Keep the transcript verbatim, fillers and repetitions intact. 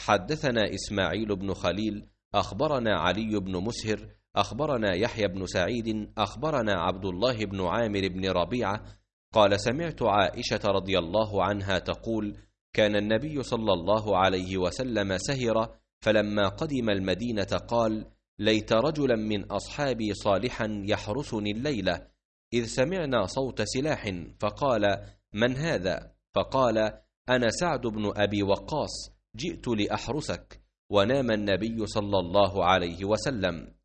حدثنا إسماعيل بن خليل أخبرنا علي بن مسهر أخبرنا يحيى بن سعيد أخبرنا عبد الله بن عامر بن ربيعة قال سمعت عائشة رضي الله عنها تقول كان النبي صلى الله عليه وسلم سهر، فلما قدم المدينة قال ليت رجلا من أصحابي صالحا يحرسني الليلة، إذ سمعنا صوت سلاح، فقال من هذا؟ فقال أنا سعد بن أبي وقاص، جئت لأحرسك. ونام النبي صلى الله عليه وسلم.